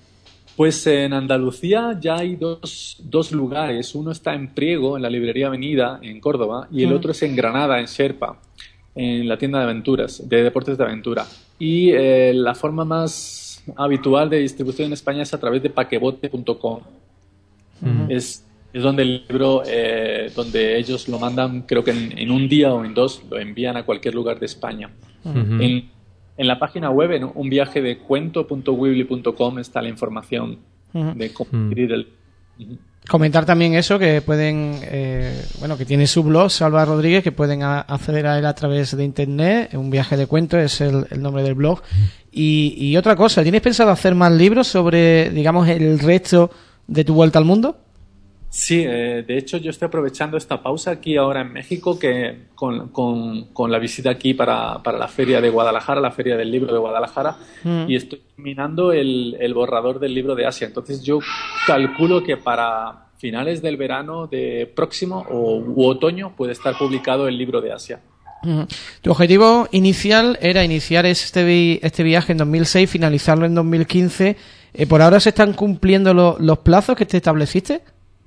Pues en Andalucía ya hay dos lugares. Uno está en Priego, en la librería Avenida, en Córdoba, y el otro es en Granada, en Sherpa, en la tienda de aventuras, de deportes de aventura. Y la forma más habitual de distribución en España es a través de paquebote.com. Es donde el libro, donde ellos lo mandan, creo que en un día o en 2, lo envían a cualquier lugar de España. En la página web, en unviajedecuento.weebly.com, está la información de cómo adquirir el... Comentar también eso, que pueden, que tiene su blog, Salva Rodríguez, que pueden acceder a él a través de internet. Un viaje de cuento es el nombre del blog. Y otra cosa, ¿tienes pensado hacer más libros sobre, digamos, el resto de tu vuelta al mundo? Sí, de hecho yo estoy aprovechando esta pausa aquí ahora en México, que con la visita aquí para la feria de Guadalajara, la feria del libro de Guadalajara, y estoy terminando el borrador del libro de Asia. Entonces yo calculo que para finales del verano de próximo u otoño puede estar publicado el libro de Asia. Tu objetivo inicial era iniciar este viaje en 2006, finalizarlo en 2015. ¿Por ahora se están cumpliendo los plazos que te estableciste?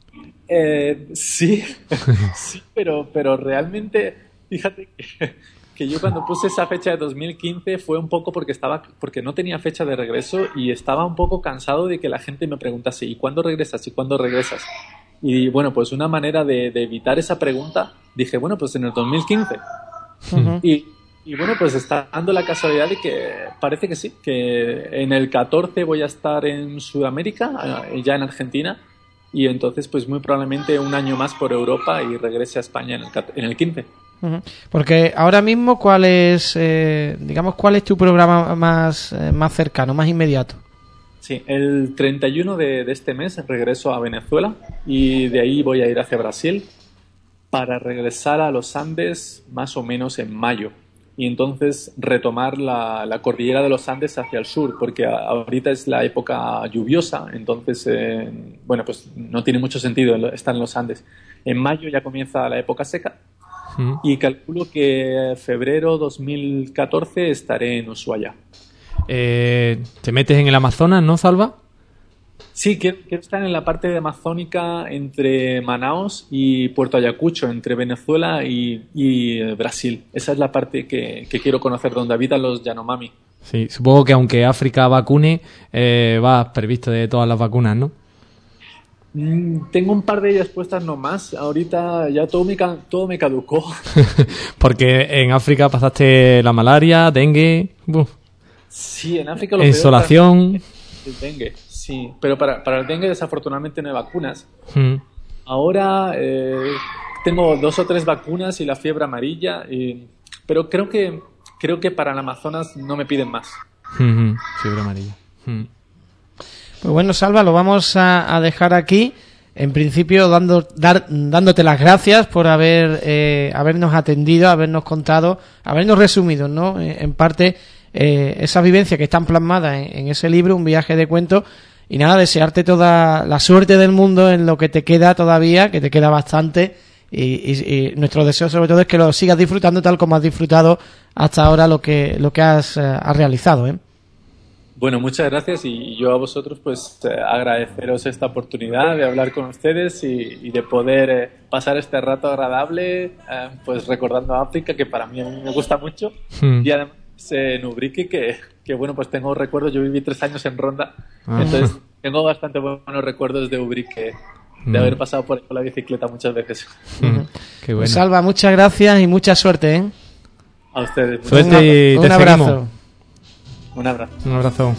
Sí, sí, pero realmente, fíjate que yo cuando puse esa fecha de 2015 fue un poco porque no tenía fecha de regreso y estaba un poco cansado de que la gente me preguntase ¿y cuándo regresas? ¿y cuándo regresas? Y bueno, pues una manera de evitar esa pregunta, dije, bueno, pues en el 2015. Y bueno, pues está dando la casualidad de que parece que sí, que en el 14 voy a estar en Sudamérica, ya en Argentina. Y entonces, pues muy probablemente un año más por Europa y regrese a España en el 15. Porque ahora mismo, ¿cuál es tu programa más cercano, más inmediato? Sí, el 31 de este mes regreso a Venezuela y de ahí voy a ir hacia Brasil para regresar a los Andes más o menos en mayo. Y entonces retomar la cordillera de los Andes hacia el sur, porque ahorita es la época lluviosa, entonces, pues no tiene mucho sentido estar en los Andes. En mayo ya comienza la época seca y calculo que febrero 2014 estaré en Ushuaia. ¿Te metes en el Amazonas, no, Salva? Sí, quiero estar en la parte amazónica entre Manaos y Puerto Ayacucho, entre Venezuela y Brasil. Esa es la parte que quiero conocer, donde habitan los Yanomami. Sí, supongo que aunque África vacune, vas previsto de todas las vacunas, ¿no? Tengo un par de ellas puestas nomás. Ahorita ya todo me caducó. Porque en África pasaste la malaria, dengue... Sí, en África lo insolación... El dengue, sí. Pero para el dengue desafortunadamente no hay vacunas. Ahora tengo 2 o 3 vacunas y la fiebre amarilla. Pero creo que para el Amazonas no me piden más. Fiebre amarilla. Pues bueno, Salva, lo vamos a dejar aquí. En principio, dándote las gracias por habernos atendido, habernos contado, habernos resumido, ¿no? En parte, esa vivencia que están plasmadas en ese libro, Un viaje de cuentos. Y nada, desearte toda la suerte del mundo en lo que te queda todavía, que te queda bastante. Y nuestro deseo sobre todo es que lo sigas disfrutando tal como has disfrutado hasta ahora lo que has realizado, ¿eh? Bueno, muchas gracias y yo a vosotros pues agradeceros esta oportunidad de hablar con ustedes y de poder pasar este rato agradable pues recordando a África, que para mí a mí me gusta mucho, y además en Ubrique que bueno, pues tengo recuerdos. Yo viví 3 años en Ronda, entonces tengo bastante buenos recuerdos de Ubrique, de haber pasado por ahí con la bicicleta muchas veces. Qué bueno. Pues Salva, muchas gracias y mucha suerte, ¿eh? A ustedes. Suerte y un abrazo. Un abrazo. Un abrazo.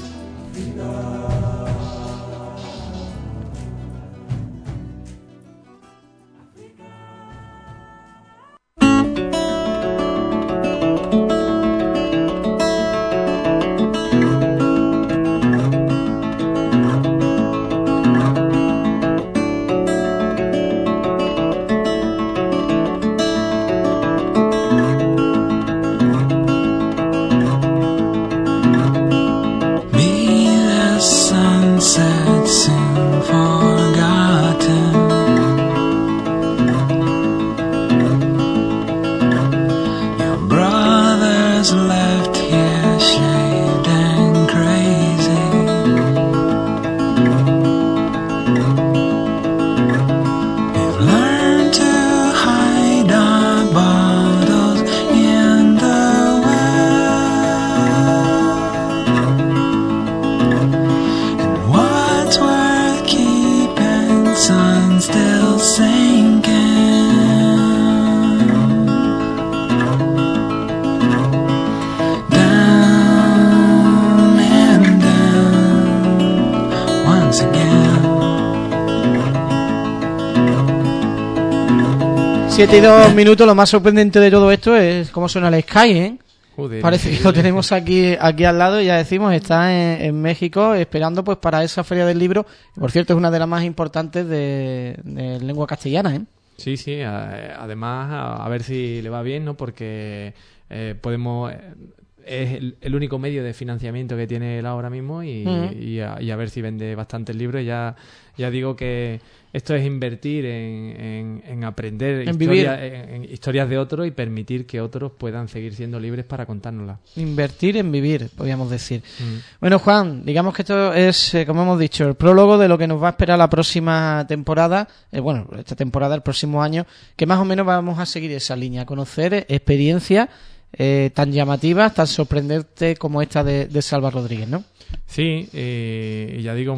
7 y 2 minutos. Lo más sorprendente de todo esto es cómo suena el Sky, ¿eh? Joder, parece que lo tenemos aquí al lado y ya decimos, está en México esperando pues para esa feria del libro. Por cierto, es una de las más importantes de lengua castellana, ¿eh? Sí, sí, además a ver si le va bien, ¿no? Porque podemos... es el único medio de financiamiento que tiene él ahora mismo y a ver si vende bastantes libros. Ya digo que esto es invertir en aprender en historias de otros y permitir que otros puedan seguir siendo libres para contárnoslas. Invertir en vivir, podríamos decir. Bueno, Juan, digamos que esto es, como hemos dicho, el prólogo de lo que nos va a esperar la próxima temporada, esta temporada, el próximo año, que más o menos vamos a seguir esa línea, conocer experiencias tan llamativas, tan sorprendentes como esta de Salva Rodríguez, ¿no? Sí, y ya digo,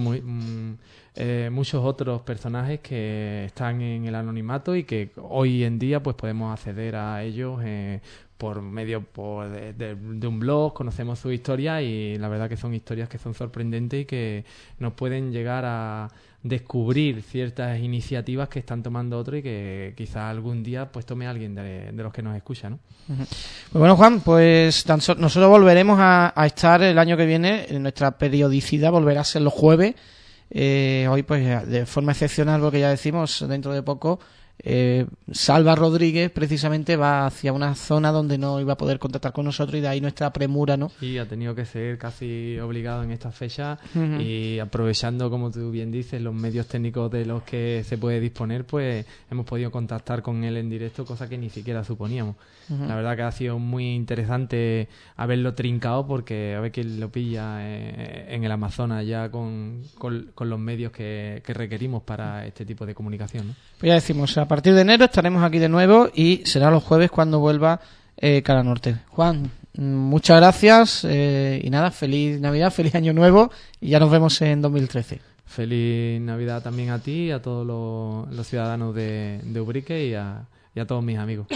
muchos otros personajes que están en el anonimato y que hoy en día pues podemos acceder a ellos por medio de un blog, conocemos su historia y la verdad que son historias que son sorprendentes y que nos pueden llegar a descubrir ciertas iniciativas que están tomando otros y que quizás algún día pues tome alguien de los que nos escucha, ¿no? Pues bueno, Juan, pues nosotros volveremos a estar el año que viene, en nuestra periodicidad volverá a ser los jueves. Hoy pues de forma excepcional, porque ya decimos dentro de poco Salva Rodríguez precisamente va hacia una zona donde no iba a poder contactar con nosotros y de ahí nuestra premura, ¿no? Sí, ha tenido que ser casi obligado en esta fecha y aprovechando, como tú bien dices, los medios técnicos de los que se puede disponer, pues hemos podido contactar con él en directo, cosa que ni siquiera suponíamos. La verdad que ha sido muy interesante haberlo trincado porque a ver quién lo pilla en el Amazonas ya con los medios que requerimos para este tipo de comunicación, ¿no? Pues ya decimos, a partir de enero estaremos aquí de nuevo y será los jueves cuando vuelva Cara Norte. Juan, muchas gracias y nada, feliz Navidad, feliz Año Nuevo y ya nos vemos en 2013. Feliz Navidad también a ti, a todos los ciudadanos de Ubrique y a todos mis amigos.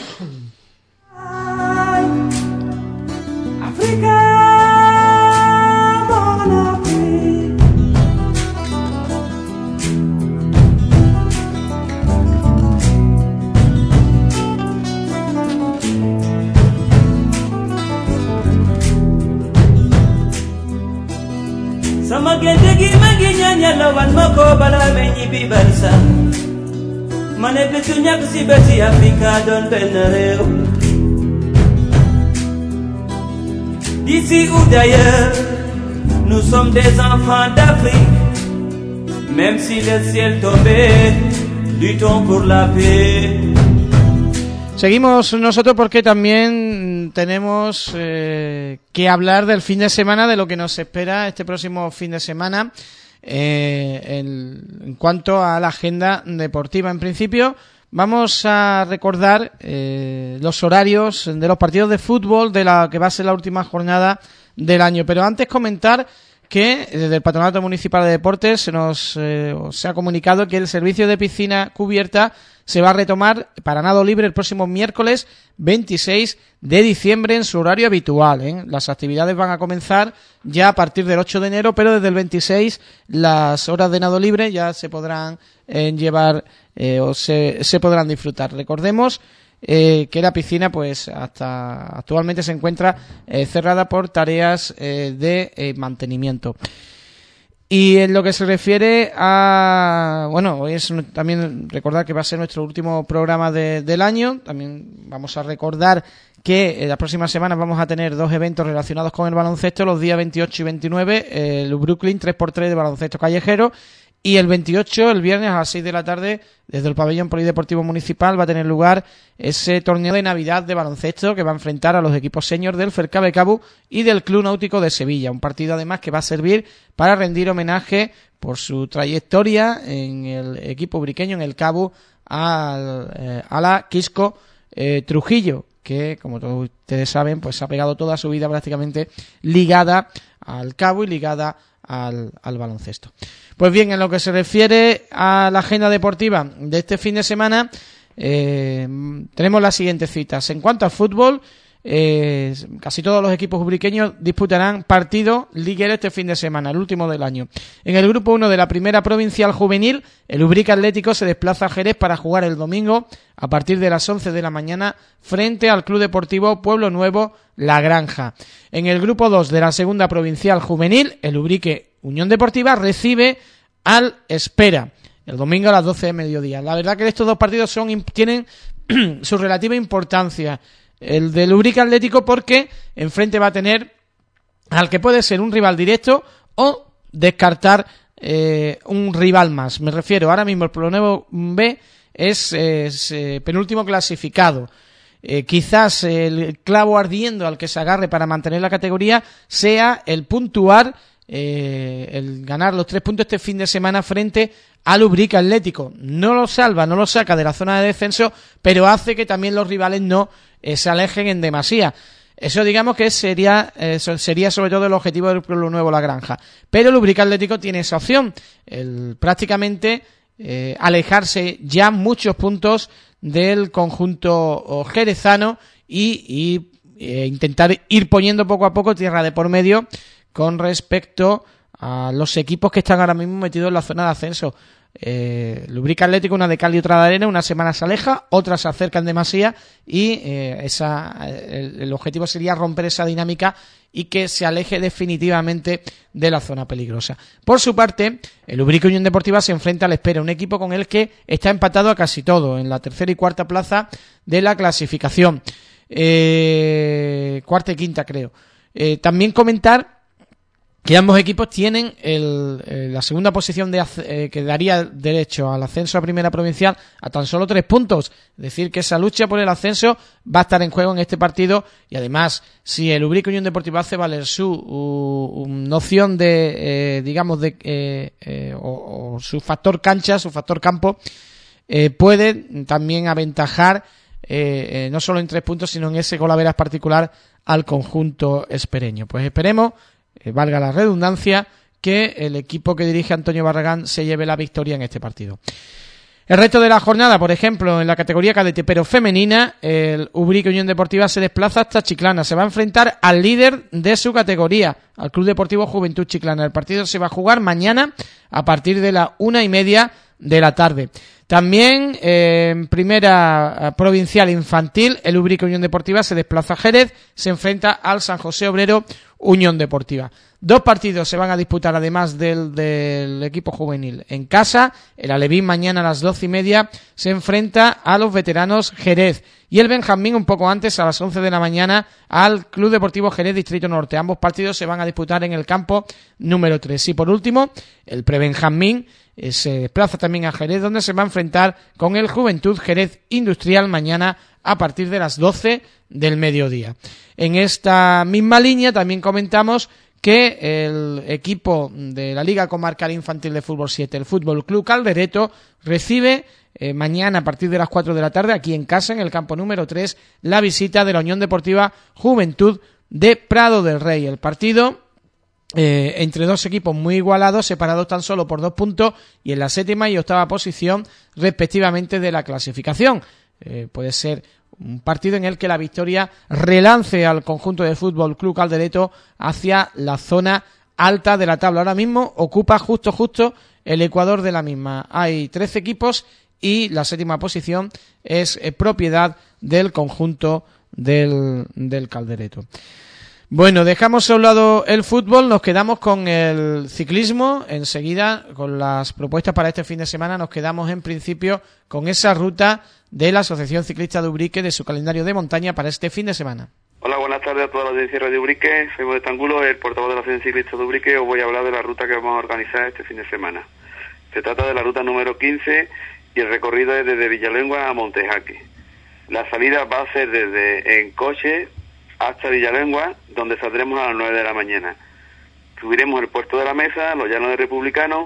Sama gente gi mangi nyanya lawan mako bala menyi bi barsa mané betu ñak ci beti Afrika don ben réew d'ici ou d'ailleurs nous sommes des enfants d'Afrique même si le ciel tombait luttons pour la paix. Seguimos nosotros porque también tenemos que hablar del fin de semana, de lo que nos espera este próximo fin de semana en cuanto a la agenda deportiva. En principio vamos a recordar los horarios de los partidos de fútbol de la que va a ser la última jornada del año, pero antes comentar que desde el Patronato Municipal de Deportes se ha comunicado que el servicio de piscina cubierta se va a retomar para nado libre el próximo miércoles 26 de diciembre en su horario habitual, ¿eh? Las actividades van a comenzar ya a partir del 8 de enero, pero desde el 26 las horas de nado libre ya se podrán llevar o se podrán disfrutar. Recordemos que la piscina pues hasta actualmente se encuentra cerrada por tareas de mantenimiento. Y en lo que se refiere a... Bueno, hoy es también recordar que va a ser nuestro último programa del año. También vamos a recordar que las próximas semanas vamos a tener dos eventos relacionados con el baloncesto. Los días 28 y 29, el Brooklyn 3x3 de baloncesto callejero. Y el 28, el viernes a las 6 de la tarde, desde el pabellón polideportivo municipal va a tener lugar ese torneo de Navidad de baloncesto que va a enfrentar a los equipos senior del Fercabe Cabu y del Club Náutico de Sevilla. Un partido además que va a servir para rendir homenaje por su trayectoria en el equipo ubriqueño, en el Cabu, a la Quisco Trujillo, que como todos ustedes saben, pues ha pegado toda su vida prácticamente ligada al Cabu y ligada al baloncesto. Pues bien, en lo que se refiere a la agenda deportiva de este fin de semana, tenemos las siguientes citas. En cuanto a fútbol, casi todos los equipos ubriqueños disputarán partido liguero este fin de semana, el último del año. En el grupo 1 de la primera provincial juvenil, el Ubrique Atlético se desplaza a Jerez para jugar el domingo a partir de las 11 de la mañana frente al Club Deportivo Pueblo Nuevo La Granja. En el grupo 2 de la segunda provincial juvenil, el Ubrique Unión Deportiva recibe al Espera el domingo a las 12 de mediodía. La verdad que estos dos partidos tienen su relativa importancia. El del Ubrique Atlético porque enfrente va a tener al que puede ser un rival directo o descartar un rival más. Me refiero, ahora mismo el Pueblo Nuevo B es penúltimo clasificado. Quizás el clavo ardiendo al que se agarre para mantener la categoría sea el puntuar, el ganar los 3 puntos este fin de semana frente al Ubrique Atlético. No lo salva, no lo saca de la zona de descenso, pero hace que también los rivales no se alejen en demasía. Eso digamos que sería sobre todo el objetivo del Pueblo Nuevo La Granja. Pero el Ubrique Atlético tiene esa opción, prácticamente alejarse ya muchos puntos del conjunto jerezano y intentar ir poniendo poco a poco tierra de por medio con respecto a los equipos que están ahora mismo metidos en la zona de ascenso. El Ubrique Atlético, una de cal y otra de arena, una semana se aleja, otras se acercan demasiado y el objetivo sería romper esa dinámica y que se aleje definitivamente de la zona peligrosa. Por su parte, el Ubrique Unión Deportiva se enfrenta al Espera, un equipo con el que está empatado a casi todo, en la tercera y cuarta plaza de la clasificación, cuarta y quinta creo. También comentar que ambos equipos tienen la segunda posición que daría derecho al ascenso a primera provincial a tan solo 3 puntos. Es decir, que esa lucha por el ascenso va a estar en juego en este partido y además, si el Ubrique Unión Deportiva hace valer su noción de, o su factor cancha, su factor campo, puede también aventajar no solo en 3 puntos, sino en ese golaveras particular al conjunto espereño. Pues esperemos, valga la redundancia, que el equipo que dirige Antonio Barragán se lleve la victoria en este partido. El resto de la jornada, por ejemplo, en la categoría cadete pero femenina, el Ubrique Unión Deportiva se desplaza hasta Chiclana, se va a enfrentar al líder de su categoría, al Club Deportivo Juventud Chiclana. El partido se va a jugar mañana a partir de la 1:30 de la tarde. También en primera provincial infantil, el Ubrique Unión Deportiva se desplaza a Jerez, se enfrenta al San José Obrero Unión Deportiva. 2 partidos se van a disputar además del equipo juvenil en casa. El Alevín mañana a las 12:30 se enfrenta a los veteranos Jerez y el Benjamín un poco antes a las 11 de la mañana al Club Deportivo Jerez Distrito Norte. Ambos partidos se van a disputar en el campo número 3. Y por último, el Prebenjamín se desplaza también a Jerez, donde se va a enfrentar con el Juventud Jerez Industrial mañana a partir de las 12 del mediodía. En esta misma línea también comentamos que el equipo de la Liga Comarcal Infantil de Fútbol 7, el Fútbol Club Caldereto, recibe mañana a partir de las 4 de la tarde aquí en casa, en el campo número 3, la visita de la Unión Deportiva Juventud de Prado del Rey. El partido entre 2 equipos muy igualados, separados tan solo por 2 puntos y en la 7ª y 8ª posición respectivamente de la clasificación. Puede ser un partido en el que la victoria relance al conjunto de Fútbol Club Caldereto hacia la zona alta de la tabla. Ahora mismo ocupa justo el ecuador de la misma. Hay 13 equipos y la 7ª posición es propiedad del conjunto del Caldereto. Bueno, dejamos a un lado el fútbol, nos quedamos con el ciclismo. Enseguida, con las propuestas para este fin de semana, nos quedamos en principio con esa ruta de la Asociación Ciclista de Ubrique, de su calendario de montaña para este fin de semana. Hola, buenas tardes a toda la audiencia de Radio Ubrique. Soy Modesta Angulo, el portavoz de la Asociación Ciclista de Ubrique. Os voy a hablar de la ruta que vamos a organizar este fin de semana. Se trata de la ruta número 15 y el recorrido es desde Villalengua a Montejaque. La salida va a ser en coche hasta Villalengua, donde saldremos a las 9 de la mañana. Subiremos el Puerto de la Mesa, los Llanos de Republicano,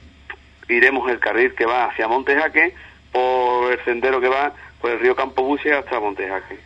iremos el carril que va hacia Montejaque, por el sendero que va por el río Campobuche hasta Montejaque.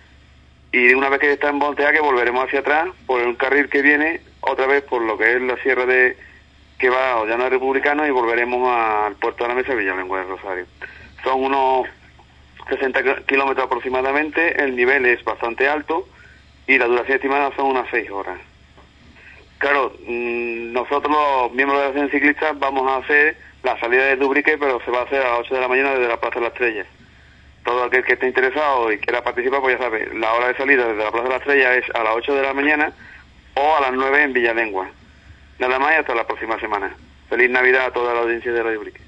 Y una vez que está en Montejaque volveremos hacia atrás, por un carril que viene, otra vez por lo que es la sierra que va a los Llanos de Republicano y volveremos al Puerto de la Mesa, Villalengua de Rosario. Son unos 60 kilómetros aproximadamente, el nivel es bastante alto y la duración estimada son unas 6 horas. Claro, nosotros los miembros de la Asociación Ciclista vamos a hacer la salida de Dubrique, pero se va a hacer a las 8 de la mañana desde la Plaza de la Estrella. Todo aquel que esté interesado y quiera participar, pues ya sabe, la hora de salida desde la Plaza de la Estrella es a las 8 de la mañana o a las 9 en Villalengua. Nada más y hasta la próxima semana. Feliz Navidad a toda la audiencia de Radio Dubrique.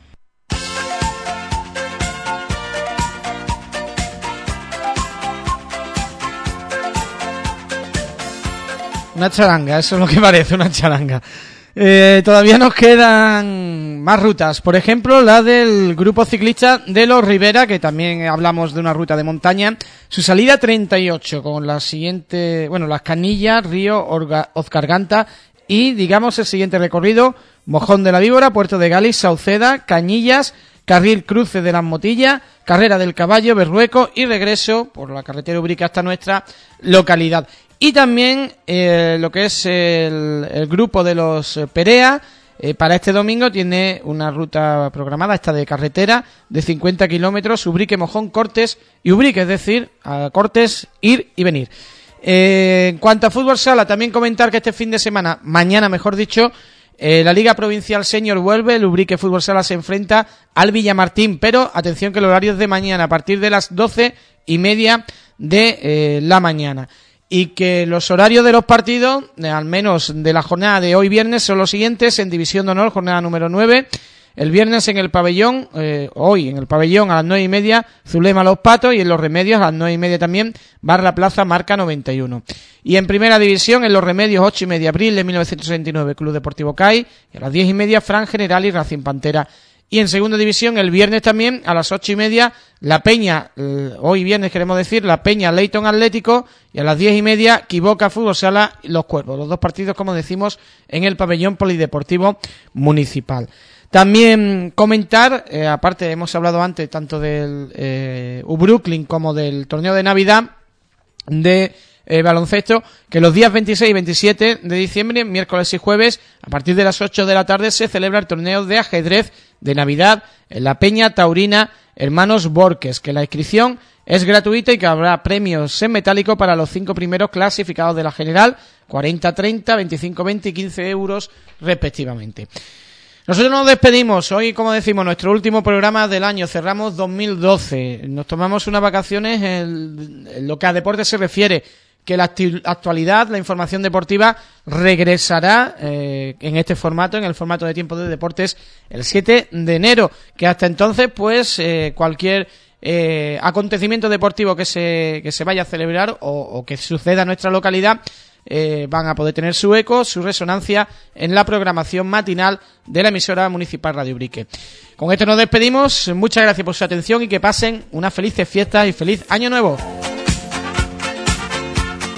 Una charanga, eso es lo que parece, una charanga. Todavía nos quedan más rutas, por ejemplo la del grupo ciclista de los Rivera, que también hablamos de una ruta de montaña, su salida 38 con la siguiente, bueno, Las Canillas, Río, Ozcarganta y digamos el siguiente recorrido: Mojón de la Víbora, Puerto de Galis, Sauceda, Cañillas, Carril Cruce de las Motillas, Carrera del Caballo, Berrueco y regreso por la carretera Ubrique hasta nuestra localidad. Y también lo que es el grupo de los Perea, para este domingo tiene una ruta programada, esta de carretera, de 50 kilómetros, Ubrique, Mojón, Cortes y Ubrique, es decir, a Cortes ir y venir. En cuanto a fútbol sala, también comentar que este fin de semana, mañana mejor dicho, la Liga Provincial Senior vuelve, el Ubrique Fútbol Sala se enfrenta al Villamartín, pero atención que el horario es de mañana, a partir de las 12:30 de la mañana. Y que los horarios de los partidos, al menos de la jornada de hoy viernes, son los siguientes: en División de Honor, jornada número 9, el viernes en el pabellón, hoy en el pabellón a las 9:30, Zulema Los Patos, y en Los Remedios a las 9:30 también, Barra Plaza Marca 91. Y en Primera División, en Los Remedios, 8:30, Abril de 1969, Club Deportivo CAI, y a las 10:30, Fran General y Racing Pantera. Y en Segunda División, el viernes también, a las 8:30, La Peña, hoy viernes queremos decir, La Peña Leyton Atlético, y a las 10:30, Quiboca Fútbol Sala Los Cuervos. Los dos partidos, como decimos, en el pabellón polideportivo municipal. También comentar, aparte hemos hablado antes tanto del U-Brooklyn como del torneo de Navidad de baloncesto, que los días 26 y 27 de diciembre, miércoles y jueves, a partir de las 8 de la tarde, se celebra el torneo de ajedrez de Navidad en la Peña Taurina Hermanos Borques, que la inscripción es gratuita y que habrá premios en metálico para los 5 primeros clasificados de la general, 40-30, 25-20 y 15 euros respectivamente. Nosotros nos despedimos. Hoy, como decimos, nuestro último programa del año. Cerramos 2012. Nos tomamos unas vacaciones en lo que a deporte se refiere, que la actualidad, la información deportiva, regresará en este formato, en el formato de Tiempo de Deportes, el 7 de enero. Que hasta entonces, pues, cualquier acontecimiento deportivo que se vaya a celebrar o que suceda en nuestra localidad, van a poder tener su eco, su resonancia en la programación matinal de la emisora municipal Radio Ubrique. Con esto nos despedimos. Muchas gracias por su atención y que pasen unas felices fiestas y feliz año nuevo.